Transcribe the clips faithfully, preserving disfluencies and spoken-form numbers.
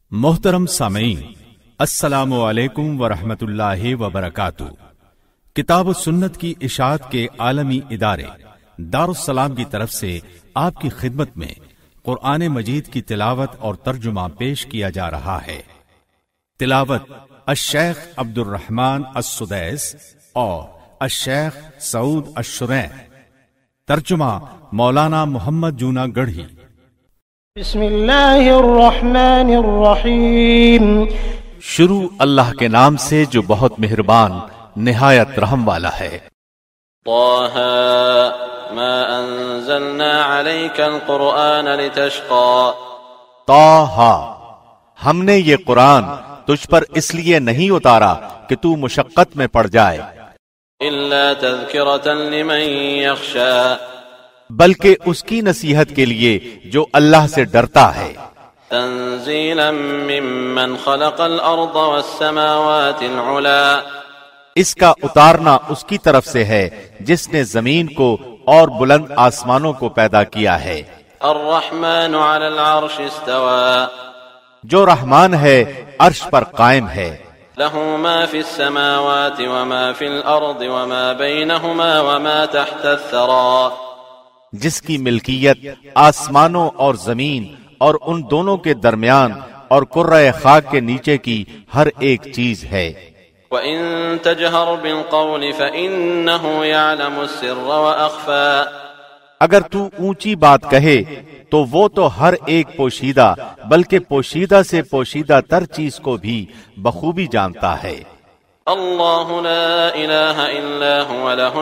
محترم سامعین، السلام علیکم ورحمۃ اللہ وبرکاتہ۔ کتاب و سنت کی اشاعت کے عالمی ادارے دارالسلام کی طرف سے آپ کی خدمت میں قرآن مجید کی تلاوت اور ترجمہ پیش کیا جا رہا ہے۔ تلاوت الشیخ عبد الرحمن السدیس اور الشیخ سعود الشریح، ترجمہ مولانا محمد جونا گڑھی۔ بسم اللہ الرحمن الرحیم۔ شروع اللہ کے نام سے جو بہت مہربان نہایت رحم والا ہے۔ طه ما انزلنا عليك القرآن لتشقى۔ طه، ہم نے یہ قرآن تجھ پر اس لیے نہیں اتارا کہ تو مشقت میں پڑ جائے، الا تذکرة لمن يخشى، بلکہ اس کی نصیحت کے لیے جو اللہ سے ڈرتا ہے۔ تنزیلا ممن خلق الارض والسماوات العلا، اس کا اتارنا اس کی طرف سے ہے جس نے زمین کو اور بلند آسمانوں کو پیدا کیا ہے۔ الرحمن على العرش استوى، جو رحمان ہے عرش پر قائم ہے۔ له ما في السماوات وما في الارض وما بينهما وما تحت الثرى، جس کی ملکیت آسمانوں اور زمین اور ان دونوں کے درمیان اور کرۂ خاک کے نیچے کی ہر ایک چیز ہے۔ وَإِن تَجْهَرْ بِالْقَوْلِ فَإِنَّهُ يَعْلَمُ السِّرَّ وَأَخْفَى، اگر تو اونچی بات کہے تو وہ تو ہر ایک پوشیدہ بلکہ پوشیدہ سے پوشیدہ تر چیز کو بھی بخوبی جانتا ہے۔ اللہ لا الہ الا هو له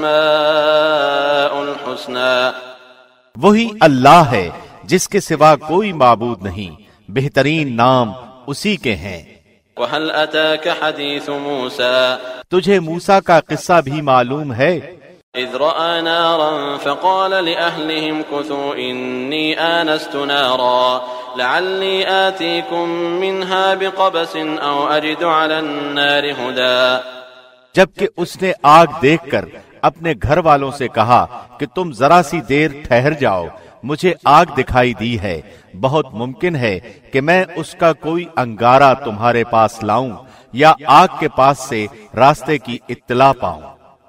الاسماء الحسنى، وہی اللہ ہے جس کے سوا کوئی معبود نہیں، بہترین نام اسی کے ہیں۔ وهل اتاك حدیث موسیٰ، تجھے موسیٰ کا قصہ بھی معلوم ہے؟ اذ رأى نارا فقال لأهلهم كثوا انی آنست نارا لعلی آتیکم منها بقبس او اجد على النار هدى، جبکہ اس نے آگ دیکھ کر اپنے گھر والوں سے کہا کہ تم ذرا سی دیر ٹھہر جاؤ، مجھے آگ دکھائی دی ہے، بہت ممکن ہے کہ میں اس کا کوئی انگارہ تمہارے پاس لاؤں یا آگ کے پاس سے راستے کی اطلاع پاؤں۔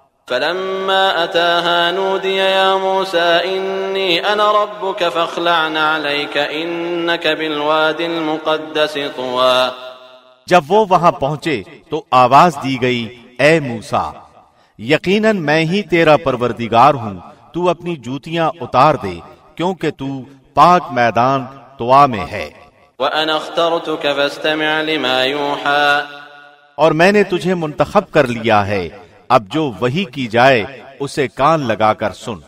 فلما اتاها نودي يا موسى اني انا ربك فاخلع عليك انك بالوادي المقدس طوى، جب وہ وہاں پہنچے تو آواز دی گئی، اے موسیٰ، یقیناً میں ہی تیرا پروردگار ہوں، تو اپنی جوتیاں اتار دے کیونکہ تو پاک میدان طوا میں ہے۔ وانا اخترتك فاستمع لما يوحى، اور میں نے تجھے منتخب کر لیا ہے، اب جو وحی کی جائے اسے کان لگا کر سن۔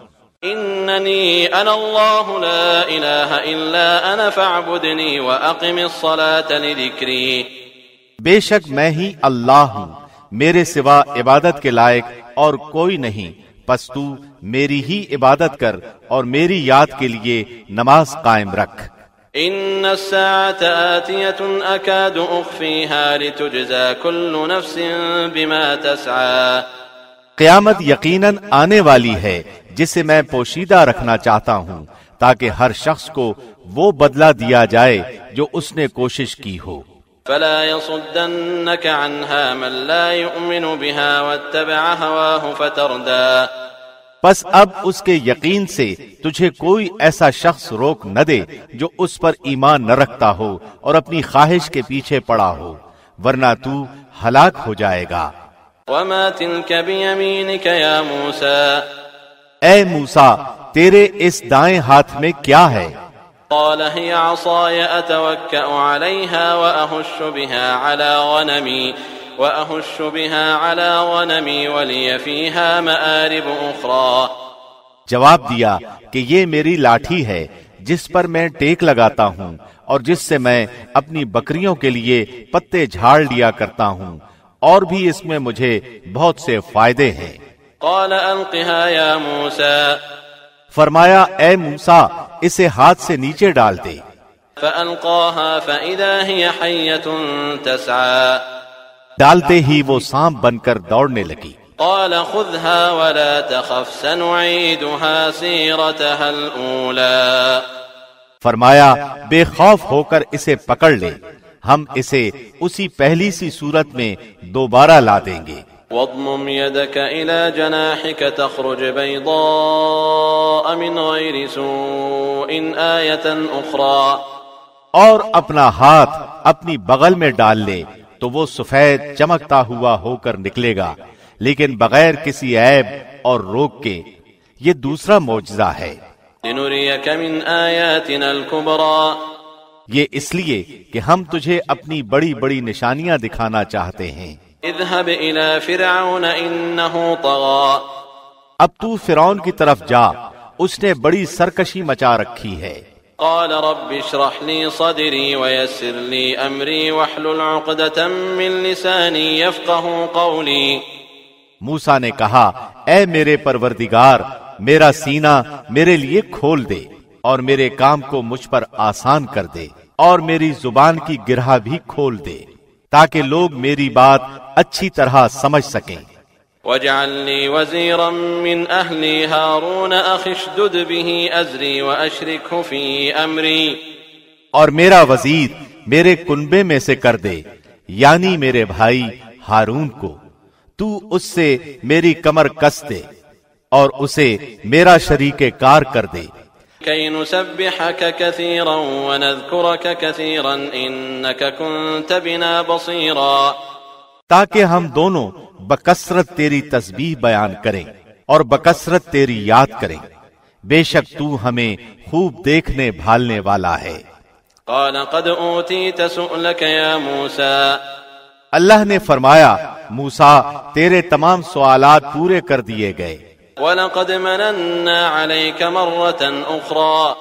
اننی انا اللہ لا الہ الا انا فاعبدنی واقم الصلاة لذکری، بے شک میں ہی اللہ ہوں، میرے سوا عبادت کے لائق اور کوئی نہیں، پس تو میری ہی عبادت کر اور میری یاد کے لیے نماز قائم رکھ۔ ان الساعة آتیة اکاد اخفیها لتجزى كل نفس بما تسعى، قیامت یقیناً آنے والی ہے جسے میں پوشیدہ رکھنا چاہتا ہوں تاکہ ہر شخص کو وہ بدلہ دیا جائے جو اس نے کوشش کی ہو۔ فلا يصدنك عنها من لا يؤمن بها واتبع هواه فتردى، پس اب اس کے یقین سے تجھے کوئی ایسا شخص روک نہ دے جو اس پر ایمان نہ رکھتا ہو اور اپنی خواہش کے پیچھے پڑا ہو، ورنہ تو ہلاک ہو جائے گا۔ وما تلك بيمينك يا موسى، اے موسیٰ، تیرے اس دائیں ہاتھ میں کیا ہے؟ قال هي عصاي اتوكأ عليها واهش بها على غنمي وأهش بها على غنمي ولي فيها مآرب أخرى، جواب دیا کہ یہ میری لاٹھی ہے جس پر میں ٹیک لگاتا ہوں اور جس سے میں اپنی بکریوں کے لیے پتے جھاڑ لیا کرتا ہوں، اور بھی اس میں مجھے بہت سے فائدے ہیں۔ قال ألقها يا موسى، فرمایا اے موسیٰ اسے ہاتھ سے نیچے ڈال دے۔ فألقاها فإذا هي حية تسعى، ڈالتے ہی وہ سانپ بن کر دوڑنے لگی۔ قال خذها ولا تخف سنعيدها سيرتها الأولى، فرمایا بے خوف ہو کر اسے پکڑ لے، ہم اسے اسی پہلی سی صورت میں دوبارہ لا دیں گے۔ واضمم يدك إلى جناحك تخرج بيضاء من غير سوء آية أخرى، اور اپنا ہاتھ اپنی بغل میں ڈال لے تو وہ سفید چمکتا ہوا ہو کر نکلے گا، لیکن بغیر کسی عیب اور روک کے۔ یہ دوسرا معجزہ ہے۔ لنريك من آياتنا الكبرى، یہ اس لیے کہ ہم تجھے اپنی بڑی بڑی نشانیاں دکھانا چاہتے ہیں۔ اذهب إلى فرعون إنه طغى، اب تو فرعون کی طرف جا، اس نے بڑی سرکشی مچا رکھی ہے۔ قال رب اشرح لي صدري ويسر لي أمري واحلل عقدة من لساني يفقه قولي، موسیٰ نے کہا اے میرے پروردگار، میرا سینہ میرے لیے کھول دے اور میرے کام کو مجھ پر آسان کر دے، اور میری زبان کی گرہ بھی کھول دے تاکہ لوگ میری بات اچھی طرح سمجھ سکیں۔ واجعل لي وزيرا من أهلي هارون أخي اشدد به أزري وأشركه في أمري، اور میرا وزیر میرے کنبے میں سے کر دے، یعنی میرے بھائی ہارون کو، تو اس سے میری کمر کس دے اور اسے میرا شریک کار کر دے۔ كي نسبحك كثيرا ونذكرك كثيرا إنك كنت بنا بصيرا، تاکہ ہم دونوں بکثرت تیری تسبیح بیان کریں اور بکثرت تیری یاد کریں، بے شک تو ہمیں خوب دیکھنے بھالنے والا ہے۔ قال قد أوتيت سؤلك يا موسى، اللہ نے فرمایا موسیٰ تیرے تمام سوالات پورے کر دیے گئے۔ وَلَقَدْ مَنَنَّا عَلَيْكَ مَرَّةً أُخْرَى،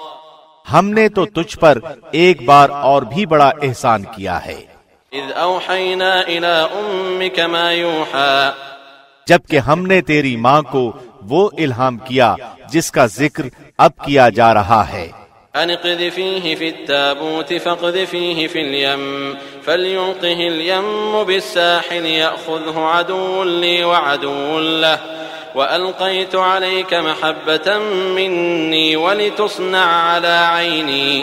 ہم نے تو تجھ پر ایک بار اور بھی بڑا احسان کیا ہے۔ إِذْ أَوْحَيْنَا إِلَىٰ أُمِّكَ مَا يُوحَىٰ، جبکہ ہم نے تیری ماں کو وہ الہام کیا جس کا ذکر اب کیا جا رہا ہے۔ أن اقذفيه في التابوت فاقذفيه في اليم فليلقه اليم بالساحل يأخذه عدو لي وعدو له وألقيت عليك محبة مني ولتصنع على عيني،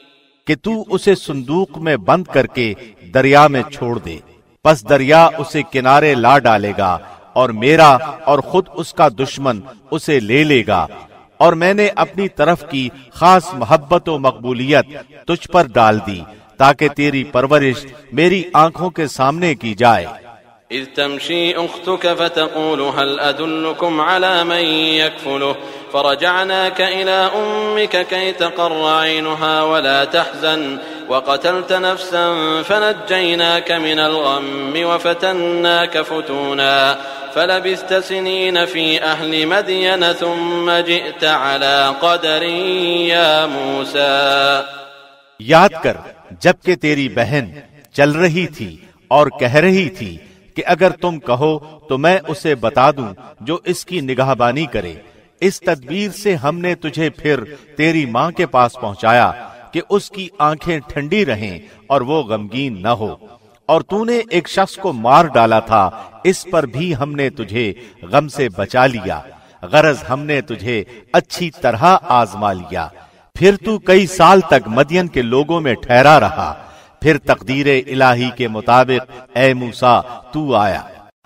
کہ تو اسے صندوق میں بند کر کے دریا میں چھوڑ دے، پس دریا اسے کنارے لا ڈالے گا اور میرا اور خود اس کا دشمن اسے لے لے گا، اور میں نے اپنی طرف کی خاص محبت و مقبولیت تجھ پر ڈال دی تاکہ تیری پرورش میری آنکھوں کے سامنے کی جائے۔ إذ تمشي أختك فتقول هل أدلكم على من يكفله فرجعناك إلى أمك كي تقر عينها ولا تحزن وقتلت نفسا فنجيناك من الغم وفتناك فتونا فلبثت سنين في أهل مدين ثم جئت على قدر يا موسى، یاد کر جبکہ تیری بہن چل رہی تھی اور کہہ رہی تھی کہ اگر تم کہو تو میں اسے بتا دوں جو اس کی نگہبانی کرے، اس تدبیر سے ہم نے تجھے پھر تیری ماں کے پاس پہنچایا کہ اس کی آنکھیں ٹھنڈی رہیں اور وہ غمگین نہ ہو، اور تو نے ایک شخص کو مار ڈالا تھا، اس پر بھی ہم نے تجھے غم سے بچا لیا، غرض ہم نے تجھے اچھی طرح آزما لیا۔ پھر تو کئی سال تک مدین کے لوگوں میں ٹھہرا رہا، پھر تقدیر الہی کے مطابق اے موسیٰ تو آیا،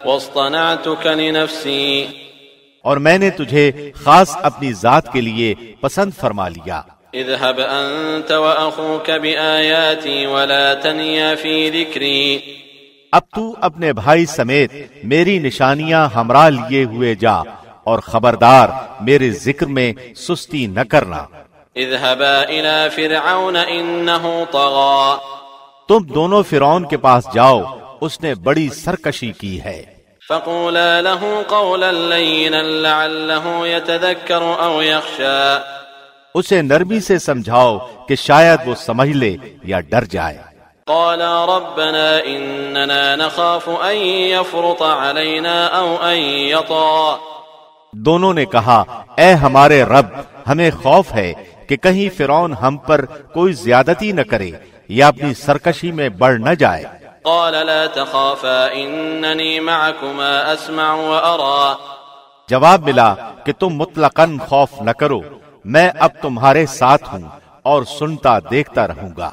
واصطنعتك لنفسي، اور میں نے تجھے خاص اپنی ذات کے لیے پسند فرما لیا۔ اذهب أنت وأخوك بآياتي ولا تنيا في ذكري، اب تو اپنے بھائی سمیت میری نشانیاں ہمراہ لیے ہوئے جا، اور خبردار میرے ذکر میں سستی نہ کرنا۔ اذهبا إلى فرعون إنه طغى، تم دونوں فرعون کے پاس جاؤ، اس نے بڑی سرکشی کی ہے۔ فقولا له قولا لينا لعله يتذكر أو يخشى، اسے نرمی سے سمجھاؤ کہ شاید وہ سمجھ لے یا ڈر جائے۔ قالا ربنا إننا نخاف أن يفرط علينا أو أن يطغى، دونوں نے کہا اے ہمارے رب، ہمیں خوف ہے کہ کہیں فرعون ہم پر کوئی زیادتی نہ کرے یا اپنی سرکشی میں بڑھ نہ جائے۔ قال لا تخافا إنني معكما أسمع وأرى، جواب ملا کہ تم مطلقاً خوف نہ کرو، میں اب تمہارے ساتھ ہوں اور سنتا دیکھتا رہوں گا۔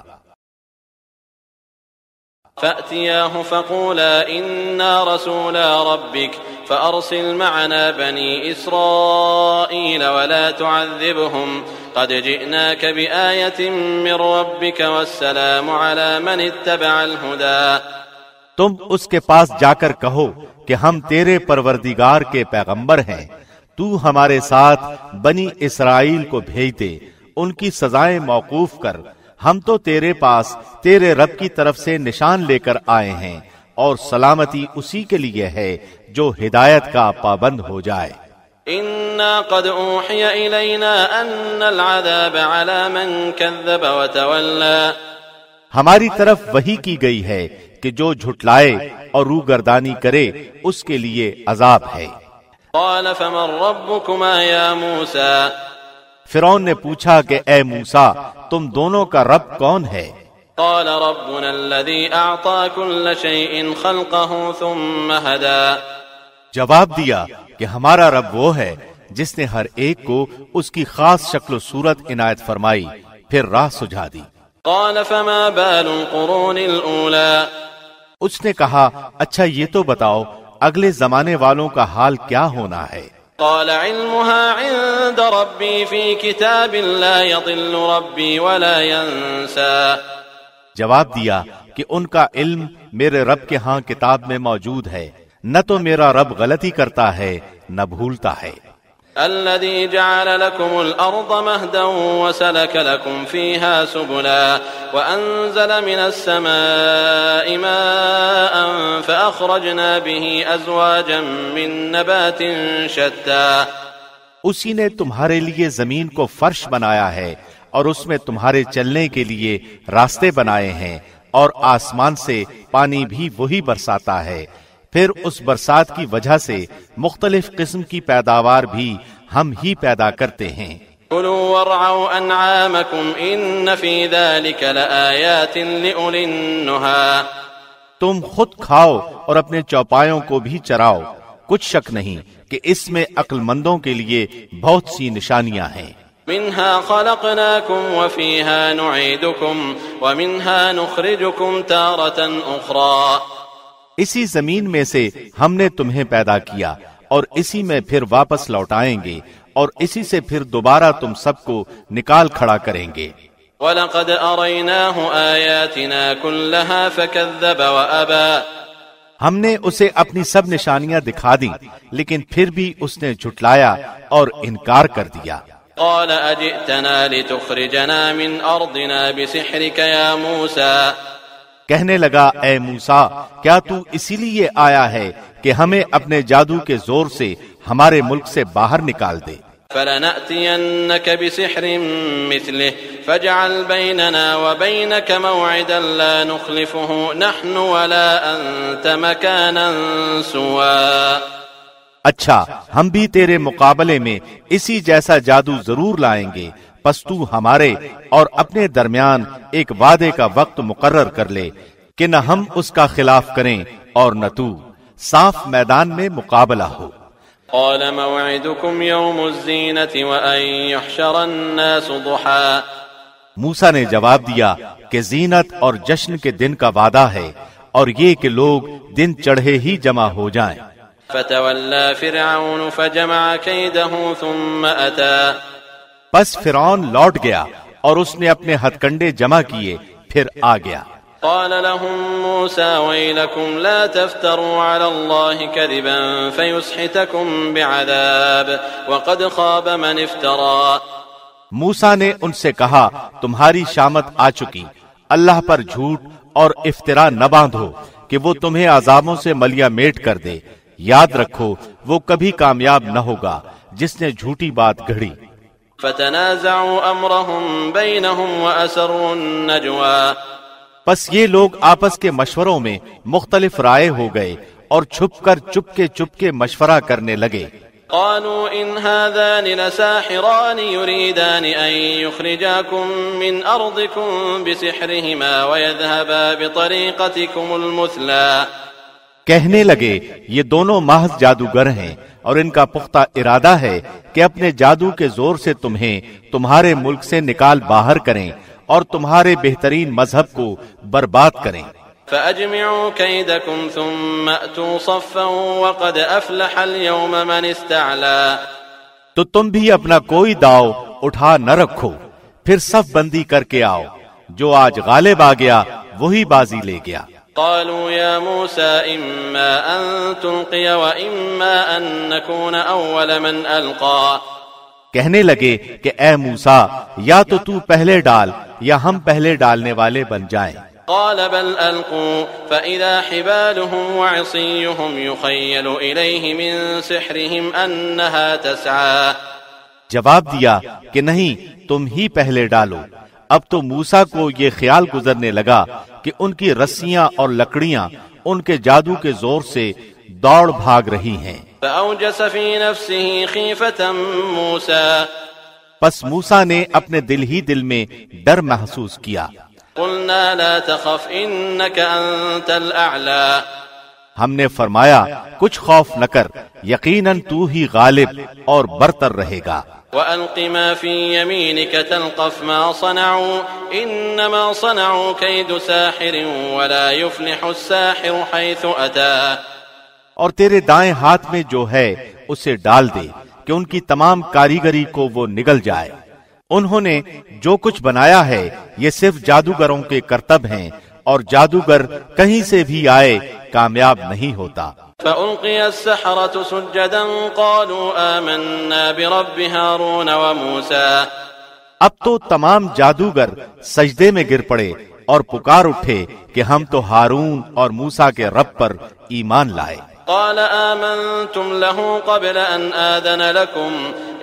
فأتياه فقولا إنا رسولا ربك فأرسل معنا بني إسرائيل ولا تعذبهم قد جئناك بآية من ربك والسلام على من اتبع الهدى۔ تم اس کے پاس جا کر کہو کہ ہم تیرے پروردگار کے پیغمبر ہیں، تو ہمارے ساتھ بنی اسرائیل کو بھیج دے، ان کی سزائیں موقوف کر، ہم تو تیرے پاس تیرے رب کی طرف سے نشان لے کر آئے ہیں، اور سلامتی اسی کے لیے ہے جو ہدایت کا پابند ہو جائے۔ إنا قد أوحي إلينا أن العذاب على من كذب وتولى۔ ہماری طرف وحی کی گئی ہے کہ جو جھٹلائے اور روگردانی کرے اس کے لیے عذاب ہے۔ قال فمن ربكما يا موسى؟ فرعون نے پوچھا کہ اے موسیٰ تم دونوں کا رب کون ہے؟ قال ربنا الذي أعطى كل شيء خلقه ثم هدى۔ جواب دیا کہ ہمارا رب وہ ہے جس نے ہر ایک کو اس کی خاص شکل و صورت عنایت فرمائی پھر راہ سجھا دی۔ قال فما بال القرون الأولى؟ اس نے کہا اچھا یہ تو بتاؤ اگلے زمانے والوں کا حال کیا ہونا ہے؟ قال علمها عند ربي في كتاب لا يضل ربي ولا ينسى۔ جواب دیا کہ ان کا علم میرے رب کے ہاں کتاب میں موجود ہے، نہ تو میرا رب غلطی کرتا ہے نہ بھولتا ہے۔ الذي جعل لكم الأرض مهدا وسلك لكم فيها سبلا وأنزل من السماء ماء فأخرجنا به أزواجا من نبات شتى۔ اسی نے تمہارے لیے زمین کو فرش بنایا ہے اور اس میں تمہارے چلنے کے لیے راستے بنائے ہیں، اور آسمان سے پانی بھی وہی برساتا ہے، پھر اس برسات کی وجہ سے مختلف قسم کی پیداوار بھی ہم ہی پیدا کرتے ہیں۔ كلوا وارعوا أنعامكم إن في ذلك لآيات لأولي النهى۔ تم خود کھاؤ اور اپنے چوپایوں کو بھی چراؤ، کچھ شک نہیں کہ اس میں عقل مندوں کے لیے بہت سی نشانیاں ہیں۔ منها خلقناكم وفيها نعيدكم ومنها نخرجكم تارة أخرى۔ اسی زمین میں سے ہم نے تمہیں پیدا کیا اور اسی میں پھر واپس لوٹائیں گے، اور اسی سے پھر دوبارہ تم سب کو نکال کھڑا کریں گے۔ وَلَقَدْ أَرَيْنَاهُ آيَاتِنَا كُلَّهَا فَكَذَّبَ وَأَبَى۔ ہم نے اسے اپنی سب نشانیاں دکھا دیں لیکن پھر بھی اس نے جھٹلایا اور انکار کر دیا۔ قال أجئتنا لتخرجنا من أرضنا بسحرك يا موسى۔ کہنے لگا اے موسیٰ کیا تو اسی لیے آیا ہے کہ ہمیں اپنے جادو کے زور سے ہمارے ملک سے باہر نکال دے؟ فلنأتينك بسحر مثله فاجعل بيننا وبينك موعدا لا نخلفه نحن ولا أنت مكانا سوا۔ اچھا ہم بھی تیرے مقابلے میں اسی جیسا جادو ضرور لائیں گے، پس تو ہمارے اور اپنے درمیان ایک وعدے کا وقت مقرر کر لے کہ نہ ہم اس کا خلاف کریں اور نہ تو، صاف میدان میں مقابلہ ہو۔ قال موعدكم يوم الزينة وأن يحشر الناس ضحى۔ موسیٰ نے جواب دیا کہ زینت اور جشن کے دن کا وعدہ ہے، اور یہ کہ لوگ دن چڑھے ہی جمع ہو جائیں۔ فتولى فرعون فجمع كيده ثم أتى۔ پس فرعون لوٹ گیا اور اس نے اپنے ہتھ کنڈے جمع کیے پھر آ گیا۔ قال لهم موسى ويلكم لا تفتروا على الله كذبا فيسحتكم بعذاب وقد خاب من افترى۔ موسیٰ نے ان سے کہا تمہاری شامت آ چکی، اللہ پر جھوٹ اور افترا نہ باندھو کہ وہ تمہیں عذابوں سے ملیا میٹ کر دے، یاد رکھو وہ کبھی کامیاب نہ ہوگا جس نے جھوٹی بات گھڑی۔ فتنازعوا امرهم بينهم واسروا النجوى۔ پس یہ لوگ آپس کے مشوروں میں مختلف رائے ہو گئے اور چھپ کر چپکے چپکے مشورہ کرنے لگے۔ قالوا ان هذان لساحران يريدان ان يخرجاكم من ارضكم بسحرهما ويذهبا بطريقتكم المثلى۔ کہنے لگے یہ دونوں محض جادوگر ہیں اور ان کا پختہ ارادہ ہے کہ اپنے جادو کے زور سے تمہیں تمہارے ملک سے نکال باہر کریں اور تمہارے بہترین مذہب کو برباد کریں۔ فَأَجْمِعُوا كَيْدَكُمْ ثُمَّ أْتُوا صَفًّا وَقَدْ أَفْلَحَ الْيَوْمَ مَنِ اسْتَعْلَى۔ تو تم بھی اپنا کوئی داؤ اٹھا نہ رکھو، پھر صف بندی کر کے آؤ، جو آج غالب آ گیا وہی بازی لے گیا۔ قالوا يا موسى إما أن تلقي وإما أن نكون أول من ألقى۔ کہنے لگے کہ اے موسیٰ یا تو تو پہلے ڈال یا ہم پہلے ڈالنے والے بن جائیں۔ قال بل ألقوا فإذا حبالهم وعصيهم يخيل إليه من سحرهم أنها تسعى۔ جواب دیا کہ نہیں تم ہی پہلے ڈالو۔ اب تو موسیٰ کو یہ خیال گزرنے لگا کہ ان کی رسیاں اور لکڑیاں ان کے جادو کے زور سے دوڑ بھاگ رہی ہیں۔ فأوجس في نفسه خيفة موسى۔ پس موسیٰ نے اپنے دل ہی دل میں ڈر محسوس کیا۔ قلنا لا تخف إنك أنت الأعلى۔ ہم نے فرمایا کچھ خوف نہ کر، یقیناً تو ہی غالب اور برتر رہے گا۔ وَأَلْقِ مَا فِي يَمِينِكَ تَلْقَفْ مَا صَنَعُوا إِنَّمَا صَنَعُوا كَيْدُ سَاحِرٍ وَلَا يُفْلِحُ السَّاحِرُ حَيْثُ أَتَى۔ اور تیرے دائیں ہاتھ میں جو ہے اسے ڈال دے کہ ان کی تمام کاریگری کو وہ نگل جائے۔ انہوں نے جو کچھ بنایا ہے یہ صرف جادوگروں کے کرتب ہیں، اور جادوگر کہیں سے بھی آئے کامیاب نہیں ہوتا۔ فألقي السحرة سجدا قالوا آمنا برب هارون وموسى۔ اب تو تمام جادوگر سجدے میں گر پڑے اور پکار اٹھے کہ ہم تو ہارون اور موسیٰ کے رب پر ایمان لائے۔ قال آمنتم له قبل أن آذن لكم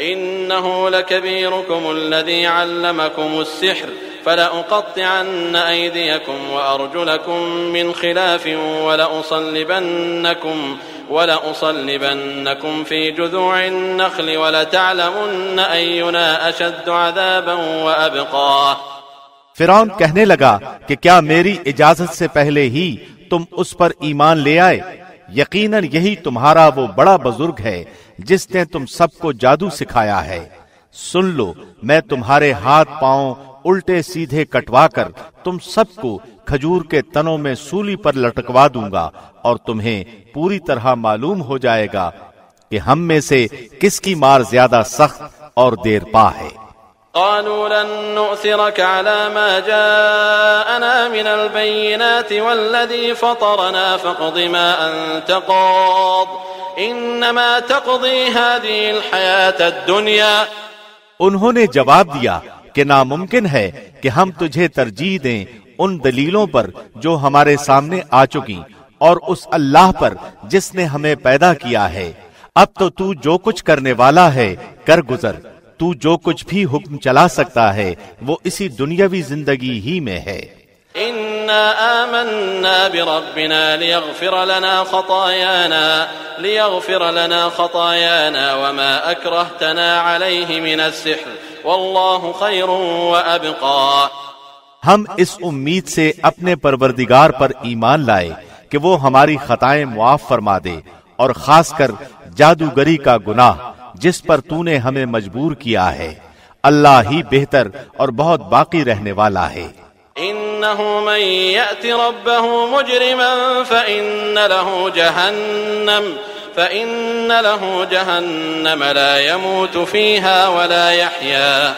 إنه لكبيركم الذي علمكم السحر فلأقطعن أيديكم وأرجلكم من خلاف ولأصلبنكم ولأصلبنكم في جذوع النخل ولتعلمن أينا أشد عذابا وأبقى۔ فرعون کہنے لگا کہ کیا میری اجازت سے پہلے ہی تم اس پر ایمان لے آئے؟ یقیناً یہی تمہارا وہ بڑا بزرگ ہے جس نے تم سب کو جادو سکھایا ہے۔ سن لو، میں تمہارے ہاتھ پاؤں الٹے سیدھے کٹوا کر تم سب کو کھجور کے تنوں میں سولی پر لٹکوا دوں گا، اور تمہیں پوری طرح معلوم ہو جائے گا کہ ہم میں سے کس کی مار زیادہ سخت اور دیر پا ہے۔ قالوا لن نؤثرك على ما جاءنا من البينات والذي فطرنا فاقض ما أنت قاض إنما تقضي هذه الحياة الدنيا۔ انہوں نے جواب دیا کہ ناممکن ہے کہ ہم تجھے ترجیح دیں ان دلیلوں پر جو ہمارے سامنے آ چکی، اور اس اللہ پر جس نے ہمیں پیدا کیا ہے۔ اب تو تو جو کچھ کرنے والا ہے کر گزر، تو جو کچھ بھی حکم چلا سکتا ہے وہ اسی دنیاوی زندگی ہی میں ہے۔ إنا آمنا بربنا ليغفر لنا خطايانا ليغفر لنا خطايانا وما أكرهتنا عليه من السحر والله خير وأبقى۔ ہم اس امید سے اپنے پروردگار پر ایمان لائے کہ وہ ہماری خطائیں معاف فرما دے، اور خاص کر جادوگری کا گناہ جس پر تو نے ہمیں مجبور کیا ہے۔ اللہ ہی بہتر اور بہت باقی رہنے والا ہے۔ إنه من يأت ربه مجرما فإن له جهنم فإن له جهنم لا يموت فيها ولا يحيا۔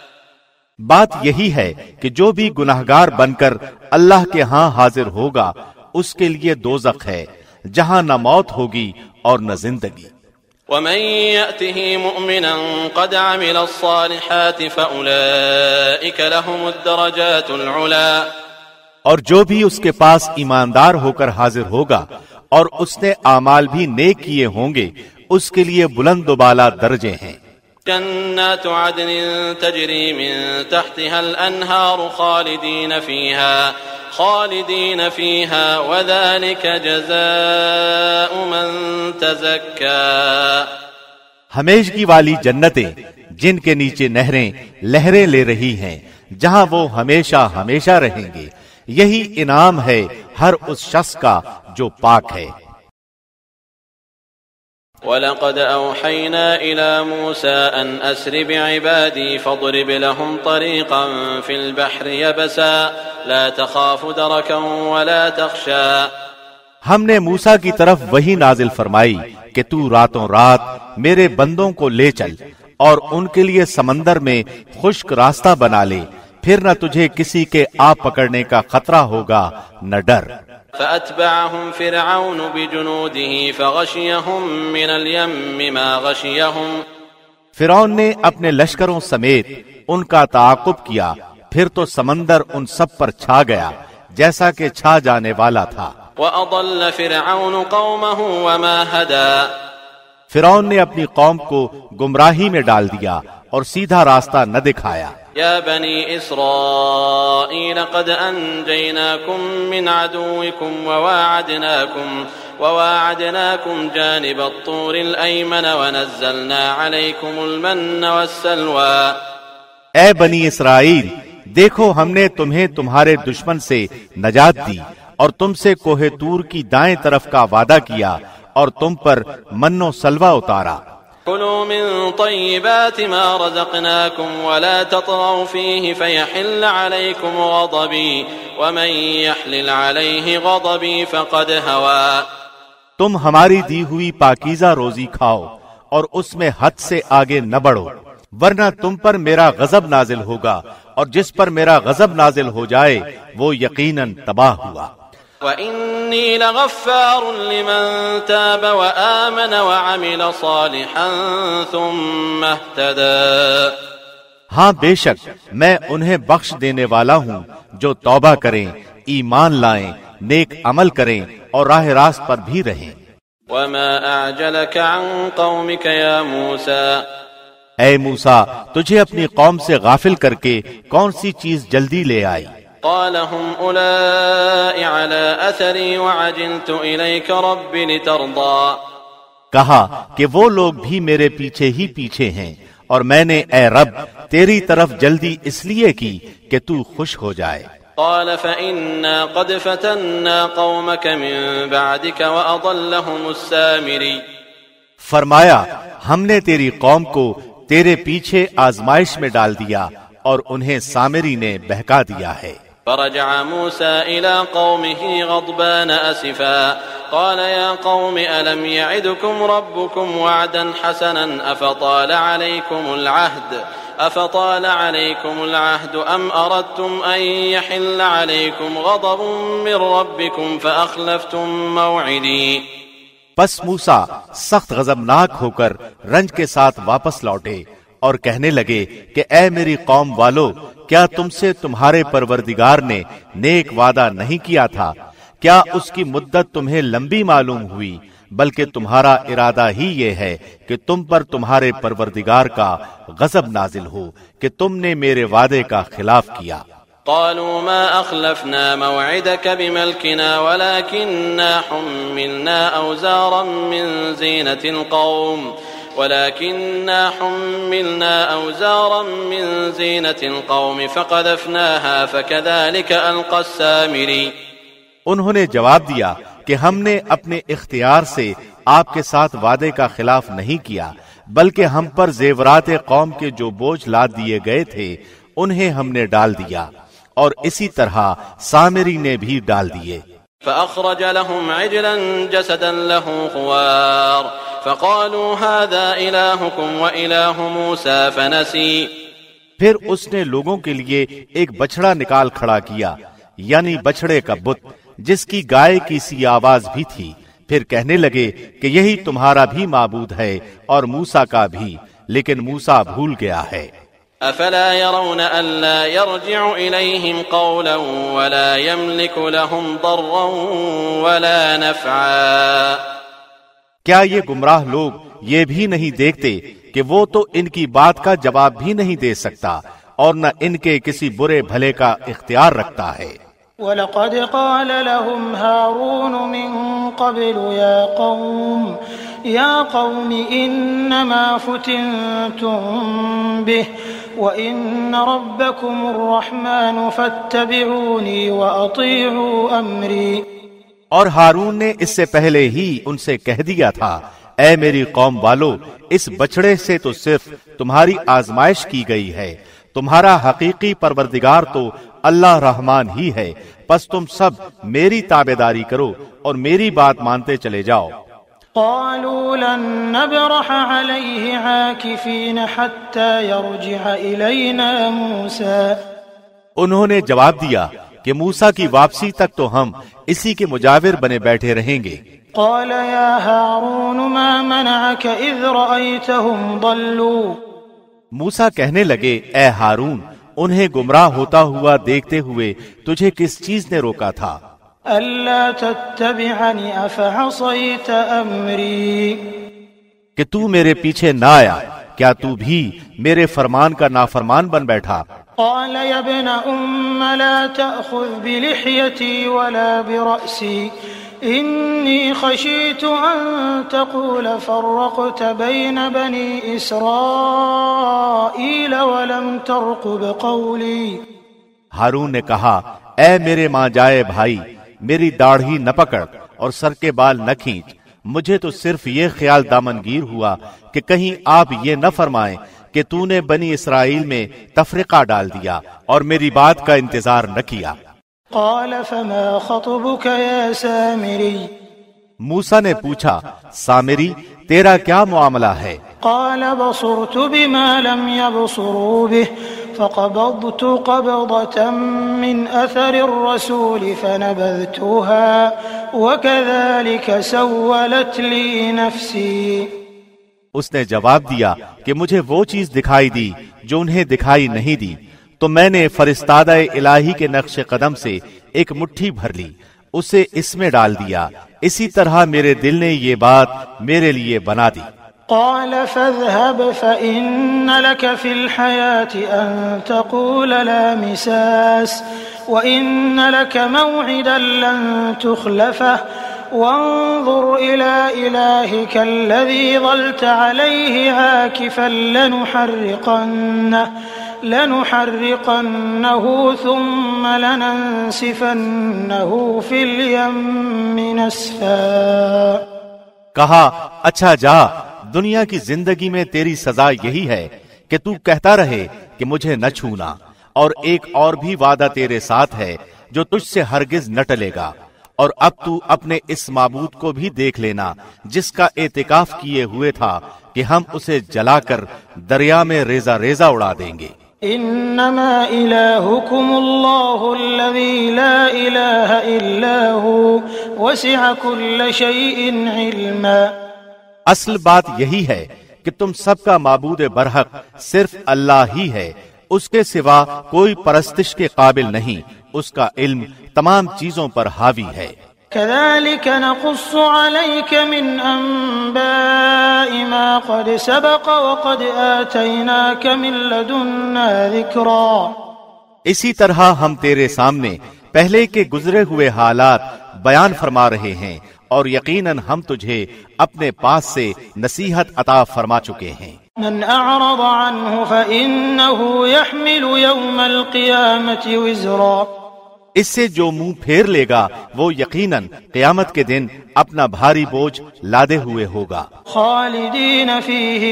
بات یہی ہے کہ جو بھی گناہگار بن کر اللہ کے ہاں حاضر ہوگا اس کے لیے دوزخ ہے، جہاں نہ موت ہوگی اور نہ زندگی۔ ومن يأته مؤمنا قد عمل الصالحات فأولئك لهم الدرجات العلا۔ اور جو بھی اس کے پاس ایماندار ہو کر حاضر ہوگا اور اس نے اعمال بھی نیک کیے ہوں گے، اس کے لیے بلند و بالا درجے ہیں۔ جنات عدن تجری من تحتها الانہار خالدین فیہا خالدین فیہا وذلک جزاء من تزکا۔ ہمیشگی والی جنتیں جن کے نیچے نہریں لہریں لے رہی ہیں، جہاں وہ ہمیشہ ہمیشہ رہیں گے، یہی انعام ہے ہر اس شخص کا جو پاک ہے۔ وَلَقَدْ أَوْحَيْنَا إِلَى مُوسَىٰ أَنْ أَسْرِ بِعِبَادِي فَاضْرِبْ لَهُمْ طَرِيقًا فِي الْبَحْرِ يَبَسًا لَا تَخَافُ دَرَكًا وَلَا تَخْشَىٰ۔ ہم نے موسیٰ کی طرف وحی نازل فرمائی کہ تو راتوں رات میرے بندوں کو لے چل اور ان کے لیے سمندر میں خشک راستہ بنا لے، پھر نہ تجھے کسی کے آ پکڑنے کا خطرہ ہوگا نہ ڈر۔ فأتبعهم فرعون بجنوده فغشيهم من اليم ما غشيهم۔ فرعون نے اپنے لشکروں سمیت ان کا تعاقب کیا، پھر تو سمندر ان سب پر چھا گیا جیسا کہ چھا جانے والا تھا۔ وأضل فرعون قومه وما هدى۔ فرعون نے اپنی قوم کو گمراہی میں ڈال دیا اور سیدھا راستہ نہ دکھایا۔ يا بني إسرائيل قد أنجيناكم من عدوكم وواعدناكم وواعدناكم جانب الطور الأيمن ونزلنا عليكم المن والسلوى۔ اے بنی اسرائیل، دیکھو ہم نے تمہیں تمہارے دشمن سے نجات دی اور تم سے کوہ طور کی دائیں طرف کا وعدہ کیا اور تم پر من و سلوہ اتارا۔ كلوا من طيبات ما رزقناكم ولا تطغوا فيه فيحل عليكم غضبي ومن يحلل عليه غضبي فقد هوى۔ تم ہماری دی ہوئی پاکیزہ روزی کھاؤ اور اس میں حد سے آگے نہ بڑھو، ورنہ تم پر میرا غضب نازل ہوگا، اور جس پر میرا غضب نازل ہو جائے وہ یقیناً تباہ ہوا۔ وَإِنِّي لَغَفَّارٌ لِمَن تَابَ وَآمَنَ وَعَمِلَ صَالِحًا ثُمَّ اهْتَدَىٰ۔ ہاں بے شک میں انہیں بخش دینے والا ہوں جو توبہ کریں، ایمان لائیں، نیک عمل کریں اور راہ راست پر بھی رہیں۔ وَمَا أَعْجَلَكَ عَن قَوْمِكَ يَا مُوسَىٰ۔ اے موسیٰ، تجھے اپنی قوم سے غافل کر کے کون سی چیز جلدی لے آئی؟ قال هم أولئك على أثري وعجلت إليك رب لترضى۔ کہا کہ وہ لوگ بھی میرے پیچھے ہی پیچھے ہیں، اور میں نے اے رب تیری طرف جلدی اس لیے کی کہ تو خوش ہو جائے۔ قال فإنا قد فتنا قومك من بعدك وأضلهم السامري۔ فرمایا ہم نے تیری قوم کو تیرے پیچھے آزمائش میں ڈال دیا اور انہیں سامری نے بہکا دیا ہے۔ فرجع موسى إلى قومه غضبان أسفا قال يا قوم ألم يعدكم ربكم وعدا حسنا أفطال عليكم العهد أفطال عليكم العهد أم أردتم أن يحل عليكم غضب من ربكم فأخلفتم موعدي۔ پس موسیٰ سخت غضبناک ہو کر رنج کے ساتھ واپس لوٹے اور کہنے لگے کہ اے میری قوم والو، کیا تم سے تمہارے پروردگار نے نیک وعدہ نہیں کیا تھا؟ کیا اس کی مدت تمہیں لمبی معلوم ہوئی؟ بلکہ تمہارا ارادہ ہی یہ ہے کہ تم پر تمہارے پروردگار کا غضب نازل ہو کہ تم نے میرے وعدے کا خلاف کیا۔ قالوا ما أخلفنا موعدك بملكنا ولكننا حملنا أوزارا من زينة القوم ولكننا حملنا أوزارا من زينة القوم فقذفناها فكذلك ألقى السامري۔ انہوں نے جواب دیا کہ ہم نے اپنے اختیار سے آپ کے ساتھ وعدے کا خلاف نہیں کیا، بلکہ ہم پر زیورات قوم کے جو بوجھ لاد دیے گئے تھے انہیں ہم نے ڈال دیا، اور اسی طرح سامری نے بھی ڈال دیے۔ فأخرج لهم عجلا جسدا له خوار فقالوا هذا إلهكم وإله موسى فنسي۔ پھر اس نے لوگوں کے لیے ایک بچڑا نکال کھڑا کیا، یعنی بچڑے کا بت جس کی گائے کی سی آواز بھی تھی، پھر کہنے لگے کہ یہی تمہارا بھی معبود ہے اور موسیٰ کا بھی، لیکن موسیٰ بھول گیا ہے۔ أفلا يرون ألا يرجع إليهم قولا ولا يملك لهم ضرا ولا نفعا۔ کیا یہ گمراہ لوگ یہ بھی نہیں دیکھتے کہ وہ تو ان کی بات کا جواب بھی نہیں دے سکتا اور نہ ان کے کسی برے بھلے کا اختیار رکھتا ہے۔ وَلَقَدْ قَالَ لَهُمْ هَارُونُ مِن قَبْلُ يَا قَوْمِ يَا قَوْمِ إِنَّمَا فُتِنْتُمْ بِهِ وَإِنَّ رَبَّكُمُ الرَّحْمَنُ فَاتَّبِعُونِي وَأَطِيعُوا أَمْرِي۔ اور ہارون نے اس سے پہلے ہی ان سے کہہ دیا تھا اے میری قوم والو، اس بچڑے سے تو صرف تمہاری آزمائش کی گئی ہے، تمہارا حقیقی پروردگار تو اللہ رحمان ہی ہے، پس تم سب میری تابعداری کرو اور میری بات مانتے چلے جاؤ۔ قالوا لن نبرح عليه عاكفين حتى يرجع إلينا موسى۔ انہوں نے جواب دیا کہ موسیٰ کی واپسی تک تو ہم اسی کے مجاور بنے بیٹھے رہیں گے۔ قال يا هارون ما منعك إذ رأيتهم ضلوا۔ موسیٰ کہنے لگے، اے ہارون، انہیں گمراہ ہوتا ہوا دیکھتے ہوئے تجھے کس چیز نے روکا تھا؟ ألا تتبعني أفعصيت أمري۔ کہ تو میرے پیچھے نہ آیا، کیا تو بھی میرے فرمان کا نافرمان بن بیٹھا؟ قال يا ابن أم لا تأخذ بلحيتي ولا برأسي إني خشيت أن تقول فرقت بين بني إسرائيل ولم ترقب قولي۔ ہارون نے کہا، اے میرے ماں جائے بھائی، میری داڑھی نہ پکڑ اور سر کے بال نہ کھینچ، مجھے تو صرف یہ خیال دامنگیر ہوا کہ کہیں آپ یہ نہ فرمائیں کہ تو نے بنی اسرائیل میں تفرقہ ڈال دیا اور میری بات کا انتظار نہ کیا۔ قال فما خطبك يا سامري۔ موسیٰ نے پوچھا، سامری تیرا کیا معاملہ ہے؟ قال بصرت بما لم يبصروا به فقبضت قبضة من أثر الرسول فنبذتها وكذلك سولت لي نفسي۔ اس نے جواب دیا کہ مجھے وہ چیز دکھائی دی جو انہیں دکھائی نہیں دی، تو میں نے فرستادہ الہی کے نقش قدم سے ایک مٹھی بھر لی، اسے اس میں ڈال دیا، اسی طرح میرے دل نے یہ بات میرے لیے بنا دی۔ قال فاذهب فإن لك في الحياة أن تقول لا مساس وإن لك موعدا لن تخلفه وانظر إلى إلهك الذي ظلت عليه عاكفا لنحرقنه لنحرقنه ثم لننسفنه في اليم نسفا۔ کہا، اچھا جا، دنیا کی زندگی میں تیری سزا یہی ہے کہ تو کہتا رہے کہ مجھے نہ چھونا، اور ایک اور بھی وعدہ تیرے ساتھ ہے جو تجھ سے ہرگز نہ ٹلے گا، اور اب تو اپنے اس معبود کو بھی دیکھ لینا جس کا اعتکاف کیے ہوئے تھا کہ ہم اسے جلا کر دریا میں ریزہ ریزہ اڑا دیں گے۔ انما الہکم اللہ الذی لا الہ الا هو وسع کل شیء علما۔ اصل بات یہی ہے کہ تم سب کا معبود برحق صرف اللہ ہی ہے، اس کے سوا کوئی پرستش کے قابل نہیں، اس کا علم تمام چیزوں پر حاوی ہے۔ كذلك نقص عليك من أنباء ما قد سبق وقد آتيناك من لدنا ذكرا۔ اسی طرح ہم تیرے سامنے پہلے کے گزرے ہوئے حالات بیان فرما رہے ہیں، اور یقیناً ہم تجھے اپنے پاس سے نصیحت عطا فرما چکے ہیں۔ من اعرض عنه فإنه يحمل يوم القيامة وزرا۔ اس سے جو منہ پھیر لے گا وہ یقیناً قیامت کے دن اپنا بھاری بوجھ لادے ہوئے ہوگا۔ خالدین فیہ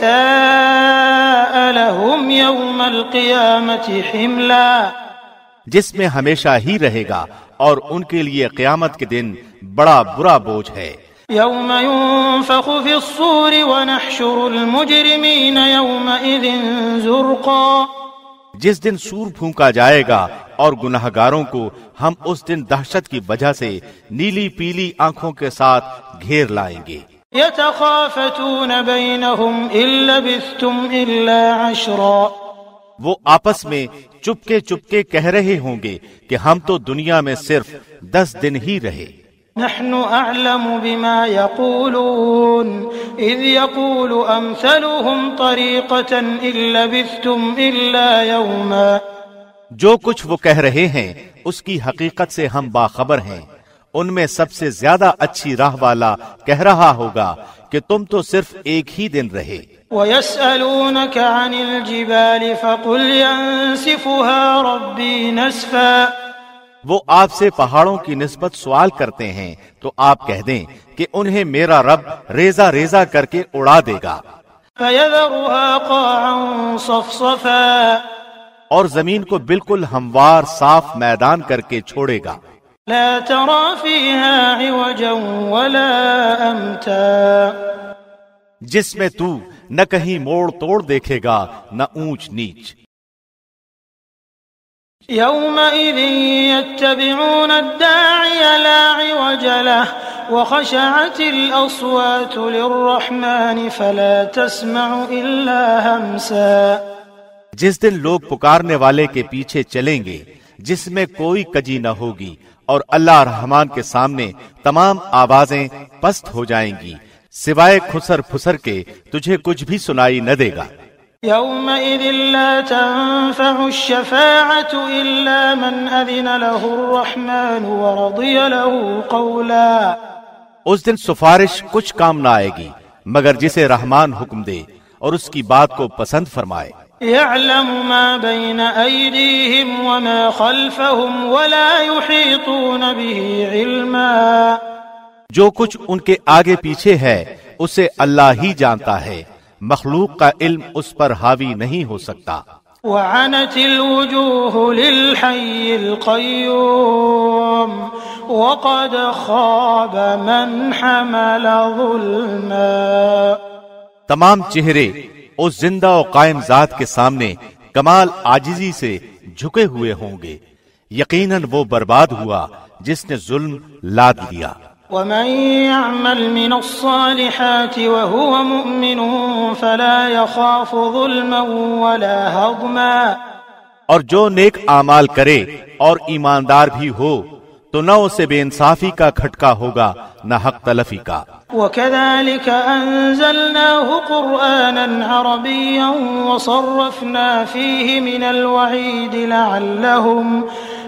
وساء لهم يوم القيامة حملا۔ جس میں ہمیشہ ہی رہے گا اور ان کے لیے قیامت کے دن بڑا برا بوجھ ہے۔ یوم ينفخ في الصور ونحشر المجرمین یومئذ زرقا۔ جس دن سور پھونکا جائے گا اور گناہگاروں کو ہم اس دن دہشت کی وجہ سے نیلی پیلی آنکھوں کے ساتھ گھیر لائیں گے۔ یتخافتون بینہم ان لبثتم الا عشرا۔ وہ آپس میں چپکے چپکے کہہ رہے ہوں گے کہ ہم تو دنیا میں صرف دس دن ہی رہے۔ نحن اعلم بما يقولون اذ يقول امثلهم طريقة ان لبثتم الا يوما۔ جو کچھ وہ کہہ رہے ہیں اس کی حقیقت سے ہم باخبر ہیں، ان میں سب سے زیادہ اچھی راہ والا کہہ رہا ہوگا کہ تم تو صرف ایک ہی دن رہے۔ وَيَسْأَلُونَكَ عَنِ الْجِبَالِ فَقُلْ يَنسِفُهَا رَبِّي نَسْفًا۔ وہ آپ سے پہاڑوں کی نسبت سوال کرتے ہیں تو آپ کہہ دیں کہ انہیں میرا رب ریزہ ریزہ کر کے اڑا دے گا، فَيَذَرُهَا قَاعًا صَفْصَفًا، اور زمین کو بالکل ہموار صاف میدان کر کے چھوڑے گا، لا ترى فيها عوجا ولا أمتا، جس میں تو نہ کہیں موڑ توڑ دیکھے گا نہ اونچ نیچ۔ يومئذ يتبعون الداعي لا عوج له وخشعت الأصوات للرحمن فلا تسمع إلا همسا، جس دن لوگ پکارنے والے کے پیچھے چلیں گے جس میں کوئی کجی نہ ہوگی، اور اللہ رحمان کے سامنے تمام آوازیں پست ہو جائیں گی، سوائے کھسر پھسر کے تجھے کچھ بھی سنائی نہ دے گا۔ يومئذ لا تنفع الشفاعة إلا من أذن له الرحمن ورضي له قولا، اس دن سفارش کچھ کام نہ آئے گی مگر جسے رحمان حکم دے اور اس کی بات کو پسند فرمائے۔ يعلم ما بين أيديهم وما خلفهم ولا يحيطون به علما، جو کچھ ان کے آگے پیچھے ہے اسے اللہ ہی جانتا ہے، مخلوق کا علم اس پر حاوی نہیں ہو سکتا۔ وعنت الوجوه للحي القيوم وقد خاب من حمل ظلما، تمام چہرے اس زندہ و قائم ذات کے سامنے کمال عاجزی سے جھکے ہوئے ہوں گے، یقیناً وہ برباد ہوا جس نے ظلم لاد لیا۔ ومن يعمل من الصالحات وهو مؤمن فلا يخاف ظلما ولا هضما، اور جو نیک اعمال کرے اور ایماندار بھی ہو تو نہ اسے بے انصافی کا کھٹکا ہوگا نہ حق تلفی کا۔ وكذلك أنزلناه قرآنا عربيا وصرفنا فيه من الوعيد لعلهم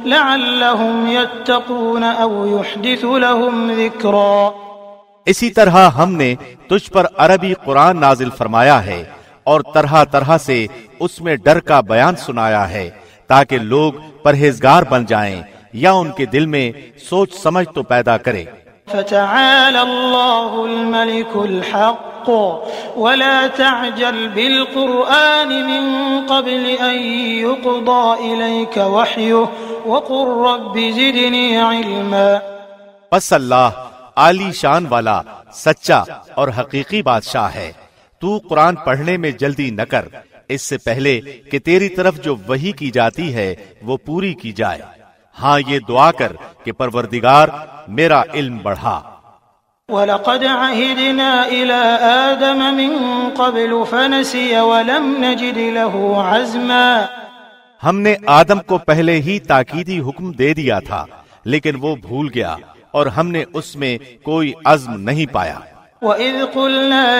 لعلهم يتقون أو يحدث لهم ذكرا، اسی طرح ہم نے تجھ پر عربی قرآن نازل فرمایا ہے اور طرح طرح سے اس میں ڈر کا بیان سنایا ہے تاکہ لوگ پرہیزگار بن جائیں یا ان کے دل میں سوچ سمجھ تو پیدا کرے۔ فتعالى الله الملك الحق ولا تعجل بالقرآن من قبل أن يقضى إليك وحيه وقل رب زدني علما، پس اللہ عالی شان والا سچا اور حقیقی بادشاہ ہے، تو قرآن پڑھنے میں جلدی نہ کر اس سے پہلے کہ تیری طرف جو وحی کی جاتی ہے وہ پوری کی جائے، ہاں یہ دعا کر کہ پروردگار میرا علم بڑھا۔ وَلَقَدْ عَهِدْنَا إِلَىٰ آدَمَ مِن قَبْلُ فَنَسِيَ وَلَمْ نَجِدْ لَهُ عَزْمًا، ہم نے آدم کو پہلے ہی تاکیدی حکم دے دیا تھا لیکن وہ بھول گیا اور ہم نے اس میں کوئی عزم نہیں پایا۔ وَإِذْ قُلْنَا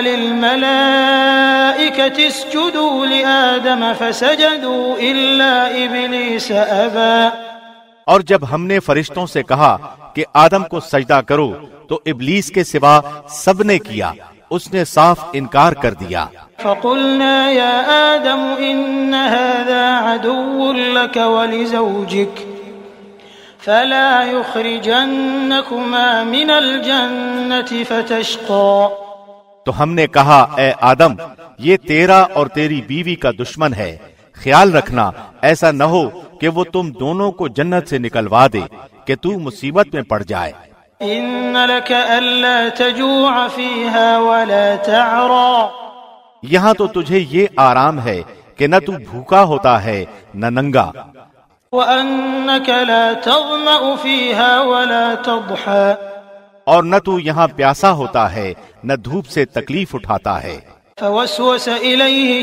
لِلْمَلَائِكَةِ اسْجُدُوا لِآدَمَ فَسَجَدُوا إِلَّا إِبْلِيسَ أَبَىٰ، اور جب ہم نے فرشتوں سے کہا کہ آدم کو سجدہ کرو تو ابلیس کے سوا سب نے کیا، اس نے صاف انکار کر دیا۔ فَقُلْنَا يَا آدَمُ إِنَّ هَذَا عَدُوٌّ لَكَ وَلِزَوْجِكَ فَلَا يُخْرِجَنَّكُمَا مِنَ الْجَنَّةِ فَتَشْقَىٰ، تو ہم نے کہا اے آدم یہ تیرا اور تیری بیوی کا دشمن ہے، خیال رکھنا ایسا نہ ہو کہ وہ تم دونوں کو جنت سے نکلوا دے کہ تو مصیبت میں پڑ جائے۔ إِنَّ لَكَ أَلَّا تَجُوعَ فِيهَا وَلَا تَعْرَىٰ، یہاں تو تجھے یہ آرام ہے کہ نہ تو بھوکا ہوتا ہے نہ ننگا، وَأَنَّكَ لَا تَظْمَأُ فِيهَا وَلَا تَضْحَىٰ، اور نہ تو یہاں پیاسا ہوتا ہے نہ دھوپ سے تکلیف اٹھاتا ہے۔ فوسوس إليه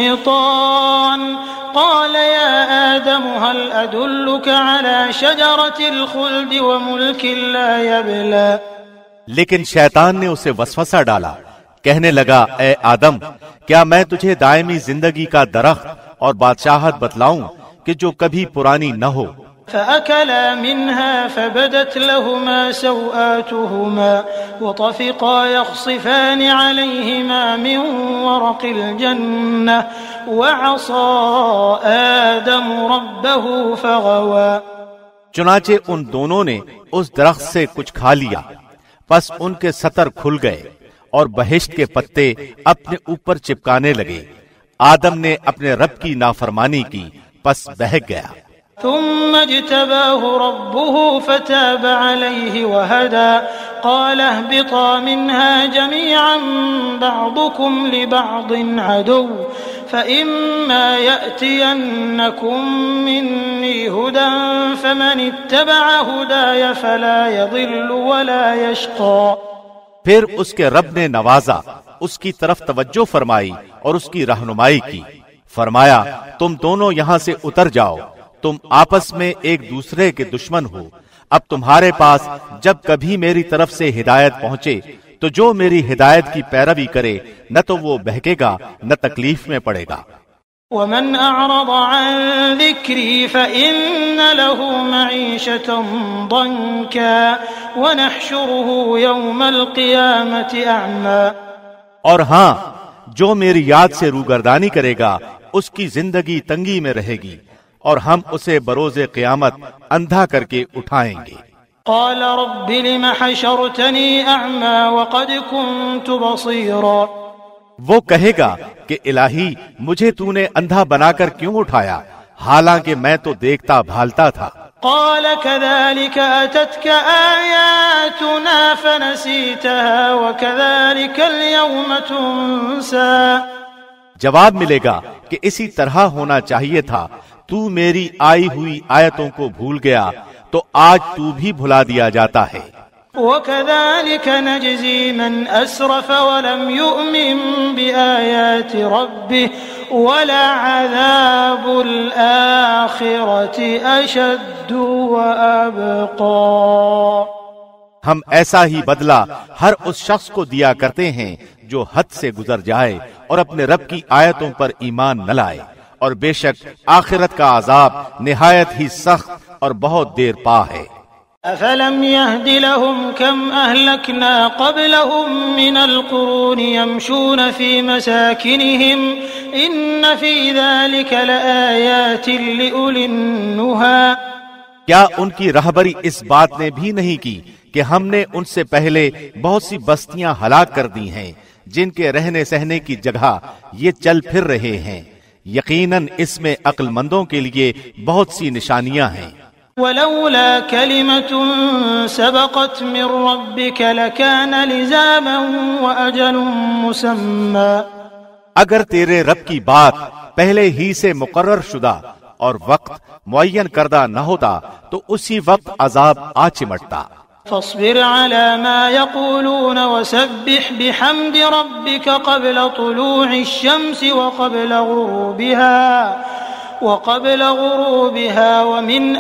الشيطان قال يا آدم هل أدلك على شجرة الخلد وملك لا يبلى، لیکن شیطان نے اسے وسوسہ ڈالا، کہنے لگا اے آدم کیا میں تجھے دائمی زندگی کا درخت اور بادشاہت بتلاؤں کہ جو کبھی پرانی نہ ہو۔ فأكلا منها فبدت لهما سوآتهما وطفقا يخصفان عليهما من ورق الجنة وعصى آدم ربه فغوى، چنانچہ ان دونوں نے اس درخت سے کچھ کھا لیا، پس ان کے سطر کھل گئے اور بہشت کے پتے اپنے اوپر چپکانے لگے۔ آدم نے اپنے رب کی نافرمانی کی، پس بہک گیا۔ ثم اجتباه ربه فتاب عليه وهدى قال اهبطا منها جميعا بعضكم لبعض عدو فإما يأتينكم مني هدى فمن اتبع هداي فلا يضل ولا يشقى۔ پھر اس کے رب نے نوازا، اس کی طرف توجہ فرمائی اور اس کی رہنمائی کی۔ فرمایا تم دونوں یہاں سے اتر جاؤ، تم آپس میں ایک دوسرے کے دشمن ہو۔ اب تمہارے پاس جب کبھی میری طرف سے ہدایت پہنچے تو جو میری ہدایت کی پیروی کرے نہ تو وہ بہکے گا نہ تکلیف میں پڑے گا۔ ومن اعرض عن ذکری فإن له معیشة ضنکا ونحشره یوم القیامة اعما۔ اور ہاں، جو میری یاد سے روگردانی کرے گا اس کی زندگی تنگی میں رہے گی اور ہم اسے بروز قیامت اندھا کر کے اٹھائیں گے۔ قال رب لم حشرتنی اعما وقد كنت بصیرا۔ وہ کہے گا کہ الہی مجھے تو نے اندھا بنا کر کیوں اٹھایا، حالانکہ میں تو دیکھتا بھالتا تھا۔ قال كذلك أتتك آياتنا فنسيتها وكذلك اليوم تنسى۔ جواب ملے گا کہ اسی طرح ہونا چاہیے تھا، تو میری آئی ہوئی آیتوں کو بھول گیا تو آج تو بھی بھلا دیا جاتا ہے۔ وَكَذَلِكَ نَجْزِي مَنْ أَسْرَفَ وَلَمْ يُؤْمِنْ بِآيَاتِ رَبِّهِ وَلَعَذَابُ الْآخِرَةِ أَشَدُّ وَأَبْقَى۔ ہم ایسا ہی بدلہ ہر اس شخص کو دیا کرتے ہیں جو حد سے گزر جائے اور اپنے رب کی آیتوں پر ایمان نہ لائے، اور بے شک آخرت کا عذاب نہایت ہی سخت اور بہت دیر پا ہے۔ أفلم يهد لهم كم أهلكنا قبلهم من القرون يمشون في مساكنهم إن في ذلك لآيات لأولي النهى۔ کیا ان کی رہبری اس بات نے بھی نہیں کی کہ ہم نے ان سے پہلے بہت سی بستیاں ہلاک کر دی ہیں جن کے رہنے سہنے کی جگہ یہ چل پھر رہے ہیں، یقیناً اس میں عقل مندوں کے لیے بہت سی نشانیاں ہیں۔ ولولا كلمة سبقت من ربك لكان لزاما وأجل مسمى۔ اگر تیرے رب کی بات پہلے ہی سے مقرر شدہ اور وقت معین کردہ نہ ہوتا تو اسی وقت عذاب آ چمٹتا۔ فاصبر على ما يقولون وسبح بحمد ربك قبل طلوع الشمس وقبل غروبها وقبل غروبها ومن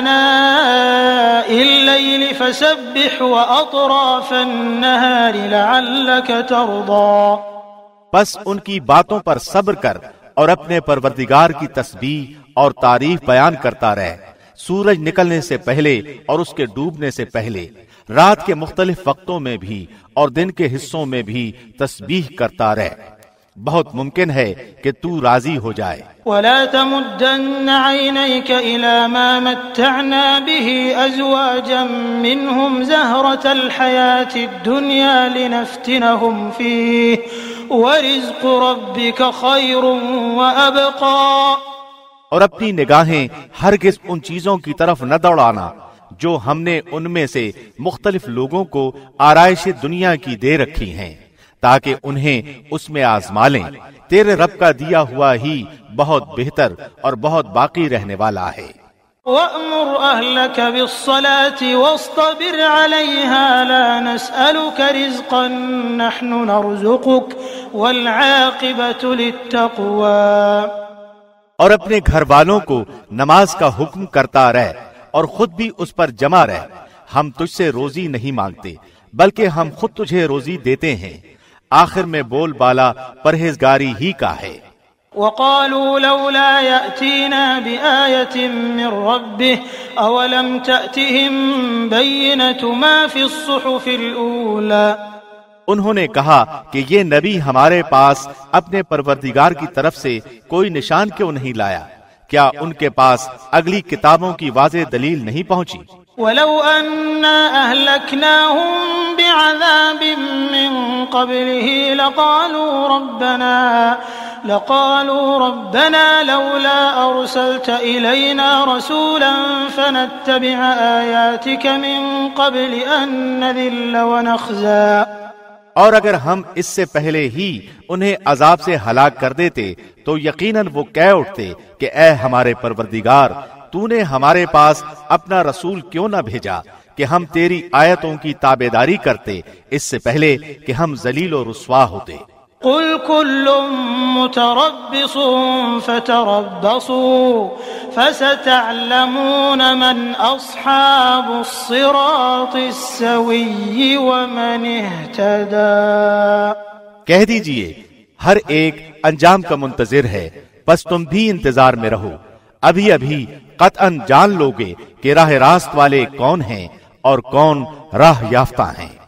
آناء الليل فسبح وأطراف النهار لعلك ترضى۔ بس ان کی باتوں پر صبر کر اور اپنے پروردگار کی تسبیح اور تعریف بیان کرتا رہ، سورج نکلنے سے پہلے اور اس کے ڈوبنے سے پہلے، رات کے مختلف وقتوں میں بھی اور دن کے حصوں میں بھی تسبیح کرتا رہ، بہت ممکن ہے کہ تو راضی ہو جائے۔ ولا تمدن عينيك إلى ما متعنا به أزواجا منهم زهرة الحياة الدنيا لنفتنهم فيه ورزق ربك خير وأبقى۔ اور اپنی نگاہیں ہرگز ان چیزوں کی طرف نہ دوڑانا جو ہم نے ان میں سے مختلف لوگوں کو آرائش دنیا کی دے رکھی ہیں تاکہ انہیں اس میں آزما لیں، تیرے رب کا دیا ہوا ہی بہت بہتر اور بہت باقی رہنے والا ہے۔ وَأْمُرْ أَهْلَكَ بِالصَّلَاةِ وَاصْطَبِرْ عَلَيْهَا لَا نَسْأَلُكَ رِزْقًا نَحْنُ نَرْزُقُكَ وَالْعَاقِبَةُ لِلتَّقْوَى۔ اور اپنے گھر والوں کو نماز کا حکم کرتا رہ اور خود بھی اس پر جمع رہ، ہم تجھ سے روزی نہیں مانگتے بلکہ ہم خود تجھے روزی دیتے ہیں، آخر میں بول بالا پرہیزگاری ہی کا ہے۔ وقالوا لولا يأتينا بآية من ربه أولم تأتهم بينة ما في الصحف الأولى۔ انہوں نے کہا کہ یہ نبی ہمارے پاس اپنے پروردگار کی طرف سے کوئی نشان کیوں نہیں لایا، کیا ان کے پاس اگلی کتابوں کی واضح دلیل نہیں پہنچی؟ وَلَوْ أَنَّا أَهْلَكْنَاهُمْ بِعَذَابٍ مِّن قَبْلِهِ لَقَالُوا رَبَّنَا لَقَالُوا رَبَّنَا لَوْلَا أَرْسَلْتَ إِلَيْنَا رَسُولًا فَنَتَّبِعَ آيَاتِكَ مِن قَبْلِ أَن نَّذِلَّ وَنَخْزَىٰ۔ اور اگر ہم اس سے پہلے ہی انہیں عذاب سے ہلاک کر دیتے تو یقیناً وہ کہہ اٹھتے کہ اے ہمارے پروردگار، تو نے ہمارے پاس اپنا رسول کیوں نہ بھیجا کہ ہم تیری آیتوں کی تابعداری کرتے اس سے پہلے کہ ہم ذلیل و رسوا ہوتے۔ قل كل متربص فتربصوا فستعلمون من أصحاب الصراط السوي ومن اهتدى۔ کہہ دیجئے ہر ایک انجام کا منتظر ہے، بس تم بھی انتظار میں رہو، ابھی ابھی قطعاً جان لوگے کہ راہ راست والے کون ہیں اور کون راہ یافتہ ہیں۔